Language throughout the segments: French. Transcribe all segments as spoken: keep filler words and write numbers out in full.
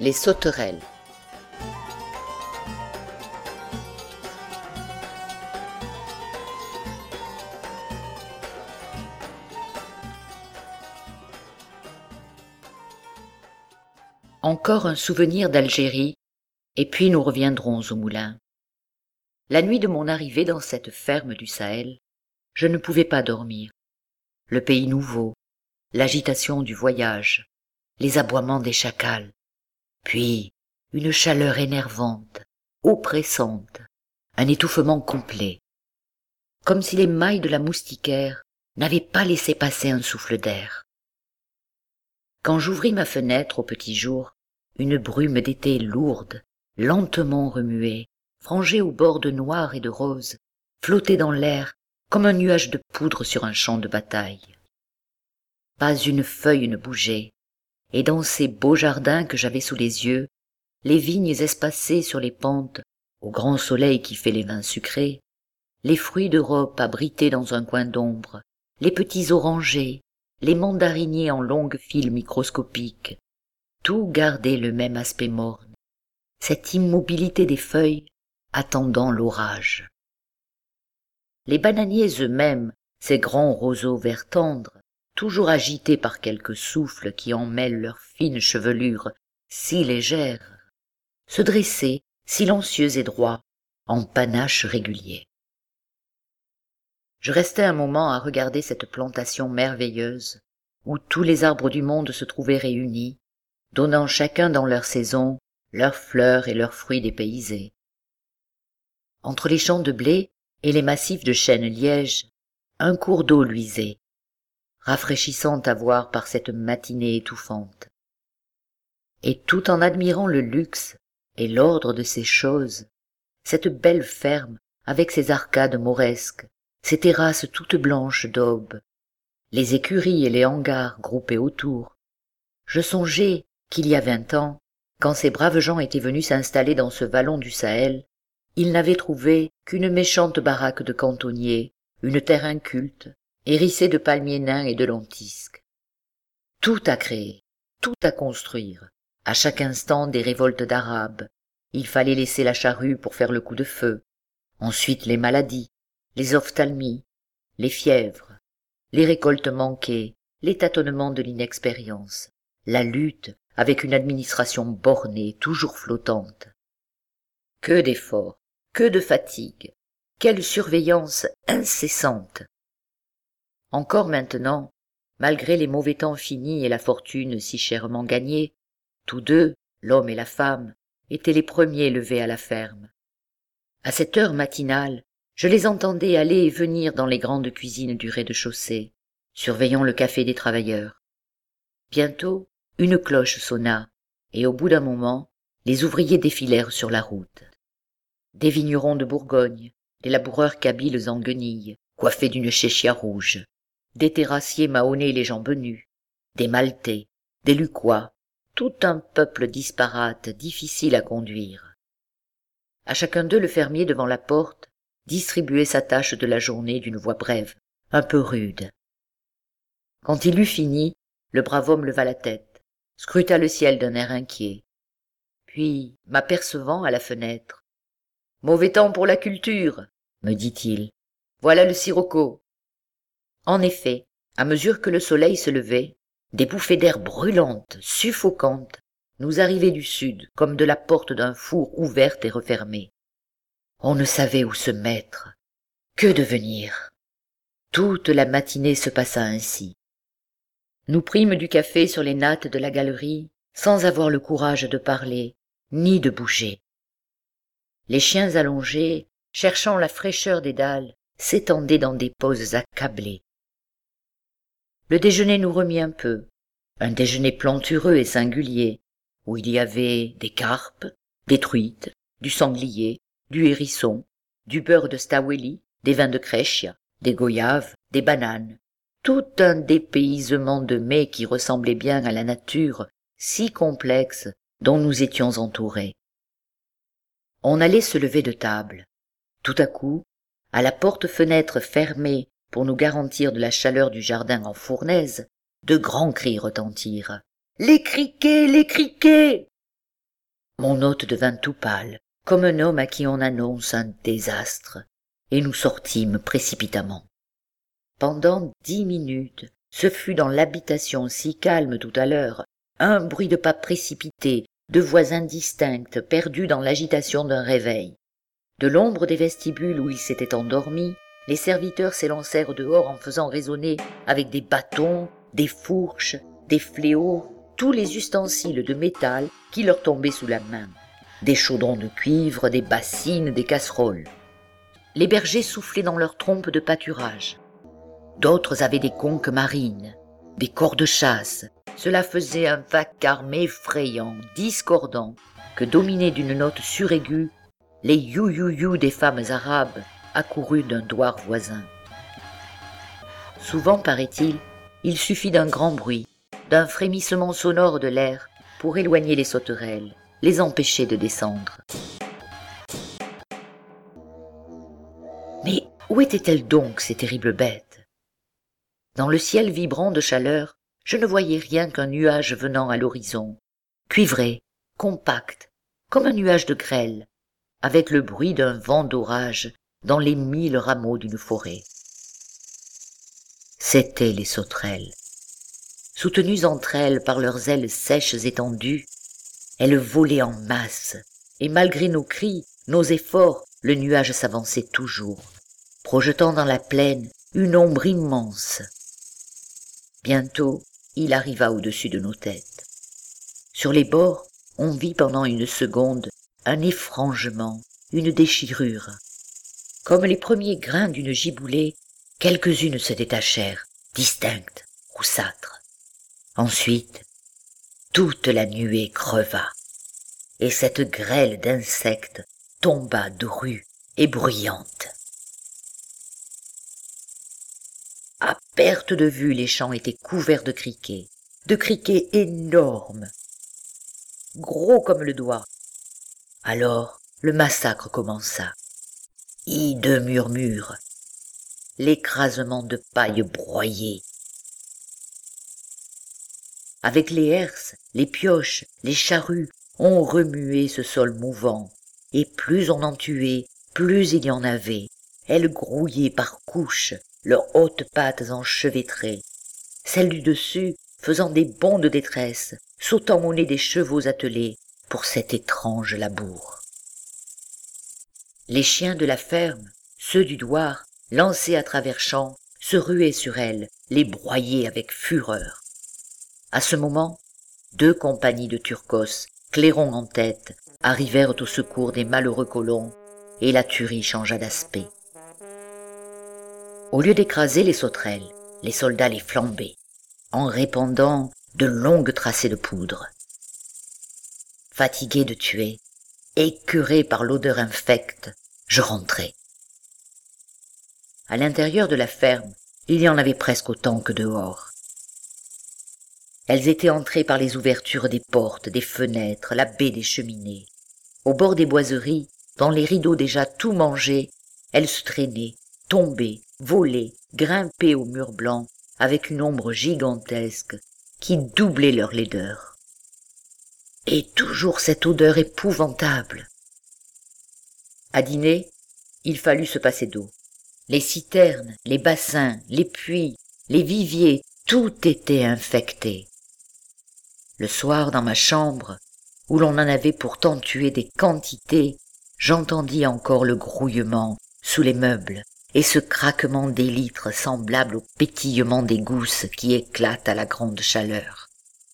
Les sauterelles. Encore un souvenir d'Algérie, et puis nous reviendrons au moulin. La nuit de mon arrivée dans cette ferme du Sahel, je ne pouvais pas dormir. Le pays nouveau, l'agitation du voyage, les aboiements des chacals, puis une chaleur énervante, oppressante, un étouffement complet, comme si les mailles de la moustiquaire n'avaient pas laissé passer un souffle d'air. Quand j'ouvris ma fenêtre au petit jour, une brume d'été lourde, lentement remuée, frangée aux bords de noir et de rose, flottait dans l'air comme un nuage de poudre sur un champ de bataille. Pas une feuille ne bougeait, et dans ces beaux jardins que j'avais sous les yeux, les vignes espacées sur les pentes, au grand soleil qui fait les vins sucrés, les fruits d'Europe abrités dans un coin d'ombre, les petits orangers, les mandariniers en longues files microscopiques, tout gardait le même aspect morne, cette immobilité des feuilles attendant l'orage. Les bananiers eux-mêmes, ces grands roseaux vert tendre, toujours agités par quelques souffles qui emmêlent leurs fines chevelures si légères, se dressaient, silencieux et droits, en panache régulier. Je restai un moment à regarder cette plantation merveilleuse, où tous les arbres du monde se trouvaient réunis, donnant chacun dans leur saison leurs fleurs et leurs fruits dépaysés. Entre les champs de blé et les massifs de chênes lièges, un cours d'eau luisait, rafraîchissant à voir par cette matinée étouffante. Et tout en admirant le luxe et l'ordre de ces choses, cette belle ferme avec ses arcades mauresques, ses terrasses toutes blanches d'aube, les écuries et les hangars groupés autour, je songeais qu'il y a vingt ans, quand ces braves gens étaient venus s'installer dans ce vallon du Sahel, ils n'avaient trouvé qu'une méchante baraque de cantonnier, une terre inculte, hérissée de palmiers nains et de lentisques. Tout à créer, tout à construire, à chaque instant des révoltes d'Arabes, il fallait laisser la charrue pour faire le coup de feu, ensuite les maladies, les ophtalmies, les fièvres, les récoltes manquées, les tâtonnements de l'inexpérience, la lutte avec une administration bornée, toujours flottante. Que d'efforts, que de fatigues, quelle surveillance incessante. Encore maintenant, malgré les mauvais temps finis et la fortune si chèrement gagnée, tous deux, l'homme et la femme, étaient les premiers levés à la ferme. À cette heure matinale, je les entendais aller et venir dans les grandes cuisines du rez-de-chaussée, surveillant le café des travailleurs. Bientôt, une cloche sonna, et au bout d'un moment, les ouvriers défilèrent sur la route. Des vignerons de Bourgogne, des laboureurs kabyles en guenilles, coiffés d'une chéchia rouge, des terrassiers mahonnais les jambes nues, des maltais, des lucquois, tout un peuple disparate, difficile à conduire. À chacun d'eux, le fermier devant la porte distribuait sa tâche de la journée d'une voix brève, un peu rude. Quand il eut fini, le brave homme leva la tête, scruta le ciel d'un air inquiet, puis, m'apercevant à la fenêtre, « Mauvais temps pour la culture, me dit-il, voilà le sirocco. » En effet, à mesure que le soleil se levait, des bouffées d'air brûlantes, suffocantes, nous arrivaient du sud comme de la porte d'un four ouverte et refermée. On ne savait où se mettre, que devenir. Toute la matinée se passa ainsi. Nous prîmes du café sur les nattes de la galerie, sans avoir le courage de parler, ni de bouger. Les chiens allongés, cherchant la fraîcheur des dalles, s'étendaient dans des poses accablées. Le déjeuner nous remit un peu, un déjeuner plantureux et singulier, où il y avait des carpes, des truites, du sanglier, du hérisson, du beurre de staweli, des vins de Crescia, des goyaves, des bananes, tout un dépaysement de mets qui ressemblait bien à la nature si complexe dont nous étions entourés. On allait se lever de table. Tout à coup, à la porte-fenêtre fermée pour nous garantir de la chaleur du jardin en fournaise, de grands cris retentirent. « Les criquets, les criquets !» Mon hôte devint tout pâle, comme un homme à qui on annonce un désastre, et nous sortîmes précipitamment. Pendant dix minutes, ce fut dans l'habitation si calme tout à l'heure, un bruit de pas précipités, de voix indistinctes, perdues dans l'agitation d'un réveil. De l'ombre des vestibules où ils s'étaient endormis, les serviteurs s'élancèrent dehors en faisant résonner avec des bâtons, des fourches, des fléaux, tous les ustensiles de métal qui leur tombaient sous la main, des chaudrons de cuivre, des bassines, des casseroles. Les bergers soufflaient dans leurs trompes de pâturage. D'autres avaient des conques marines, des cors de chasse. Cela faisait un vacarme effrayant, discordant, que dominés d'une note suraiguë, les you-you-you des femmes arabes accourus d'un douar voisin. Souvent, paraît-il, il suffit d'un grand bruit, d'un frémissement sonore de l'air pour éloigner les sauterelles, les empêcher de descendre. Mais où étaient-elles donc, ces terribles bêtes? Dans le ciel vibrant de chaleur, je ne voyais rien qu'un nuage venant à l'horizon, cuivré, compact, comme un nuage de grêle, avec le bruit d'un vent d'orage dans les mille rameaux d'une forêt. C'étaient les sauterelles. Soutenues entre elles par leurs ailes sèches étendues, elles volaient en masse, et malgré nos cris, nos efforts, le nuage s'avançait toujours, projetant dans la plaine une ombre immense. Bientôt, il arriva au-dessus de nos têtes. Sur les bords, on vit pendant une seconde un effrangement, une déchirure. Comme les premiers grains d'une giboulée, quelques-unes se détachèrent, distinctes, roussâtres. Ensuite, toute la nuée creva, et cette grêle d'insectes tomba drue et bruyante. À perte de vue, les champs étaient couverts de criquets, de criquets énormes, gros comme le doigt. Alors, le massacre commença. Hideux murmure, l'écrasement de paille broyée. Avec les herses, les pioches, les charrues, on remuait ce sol mouvant, et plus on en tuait, plus il y en avait. Elles grouillaient par couches, leurs hautes pattes enchevêtrées, celles du dessus faisant des bonds de détresse, sautant au nez des chevaux attelés pour cet étrange labour. Les chiens de la ferme, ceux du douar, lancés à travers champs, se ruaient sur elles, les broyaient avec fureur. À ce moment, deux compagnies de Turcos, clairons en tête, arrivèrent au secours des malheureux colons, et la tuerie changea d'aspect. Au lieu d'écraser les sauterelles, les soldats les flambaient, en répandant de longues tracées de poudre. Fatigué de tuer, écœuré par l'odeur infecte, je rentrai. À l'intérieur de la ferme, il y en avait presque autant que dehors. Elles étaient entrées par les ouvertures des portes, des fenêtres, la baie des cheminées. Au bord des boiseries, dans les rideaux déjà tout mangés, elles se traînaient, tombaient, volaient, grimpaient aux murs blancs avec une ombre gigantesque qui doublait leur laideur. Et toujours cette odeur épouvantable. À dîner, il fallut se passer d'eau. Les citernes, les bassins, les puits, les viviers, tout était infecté. Le soir, dans ma chambre, où l'on en avait pourtant tué des quantités, j'entendis encore le grouillement sous les meubles et ce craquement d'élytres semblable au pétillement des gousses qui éclatent à la grande chaleur.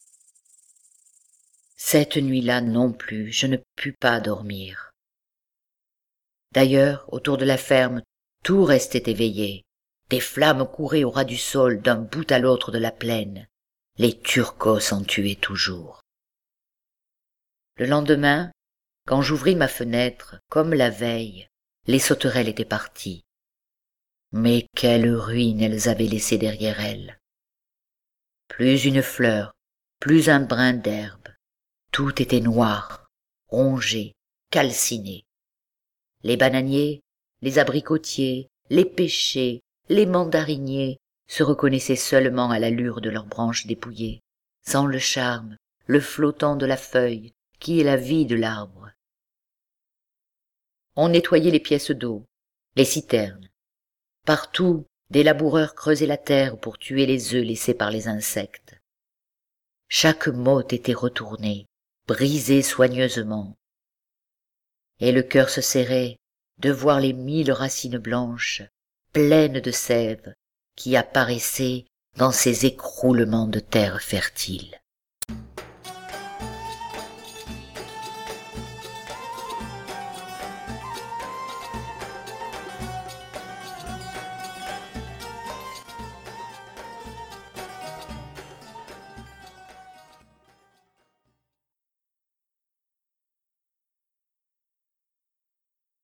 Cette nuit-là non plus, je ne pus pas dormir. D'ailleurs, autour de la ferme, tout restait éveillé. Des flammes couraient au ras du sol d'un bout à l'autre de la plaine. Les Turcos en tuaient toujours. Le lendemain, quand j'ouvris ma fenêtre, comme la veille, les sauterelles étaient parties. Mais quelle ruine elles avaient laissée derrière elles. Plus une fleur, plus un brin d'herbe. Tout était noir, rongé, calciné. Les bananiers, les abricotiers, les pêchers, les mandariniers se reconnaissaient seulement à l'allure de leurs branches dépouillées, sans le charme, le flottant de la feuille, qui est la vie de l'arbre. On nettoyait les pièces d'eau, les citernes. Partout, des laboureurs creusaient la terre pour tuer les œufs laissés par les insectes. Chaque motte était retournée, brisée soigneusement. Et le cœur se serrait de voir les mille racines blanches, pleines de sève, qui apparaissaient dans ces écroulements de terre fertile.